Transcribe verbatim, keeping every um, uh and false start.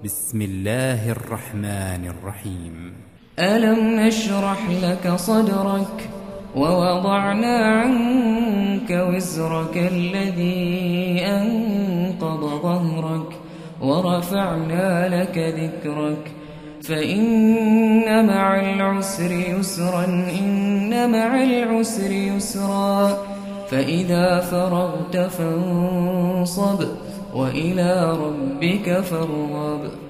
بسم الله الرحمن الرحيم. ألم نشرح لك صدرك ووضعنا عنك وزرك الذي أنقض ظهرك ورفعنا لك ذكرك فإن مع العسر يسرا إن مع العسر يسرا فإذا فرغت فانصب وإلى ربك فارغب.